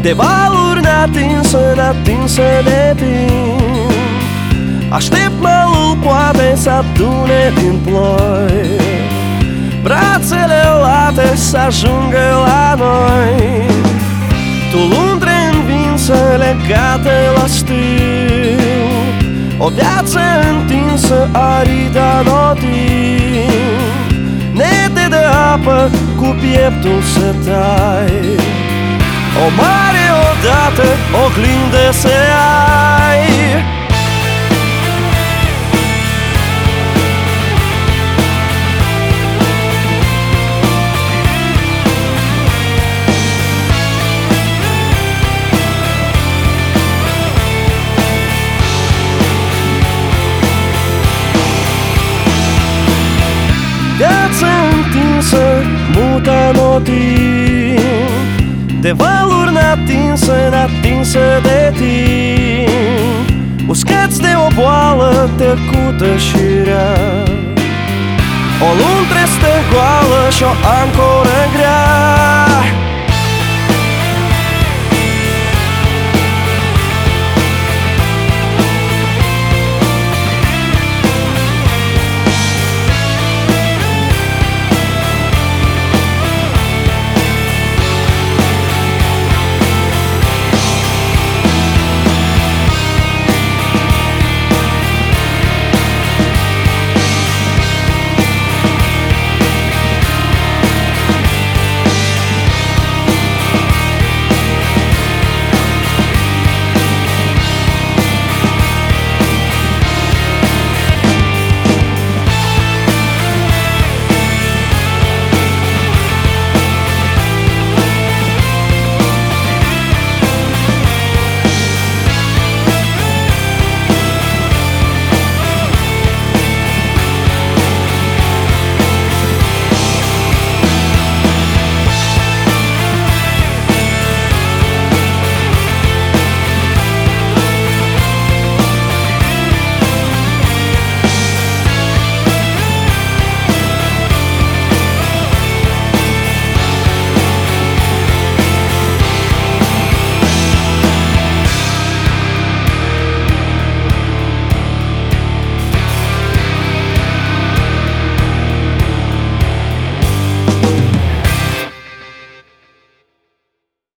de valuri neatinsă de timp. Aștept malul poate să adune din ploi, brațele late să ajungă la noi. Tu lundre învinsă legată la stil, o viață întinsă arida notin. Nete de apă cu pieptul să tai, o mare odată oglindă să ai. Viața întinsă, mută notin, de valuri neatinsă de timp. Uscați de o boală tăcută și rea, o luntre stă goală și o ancoră grea.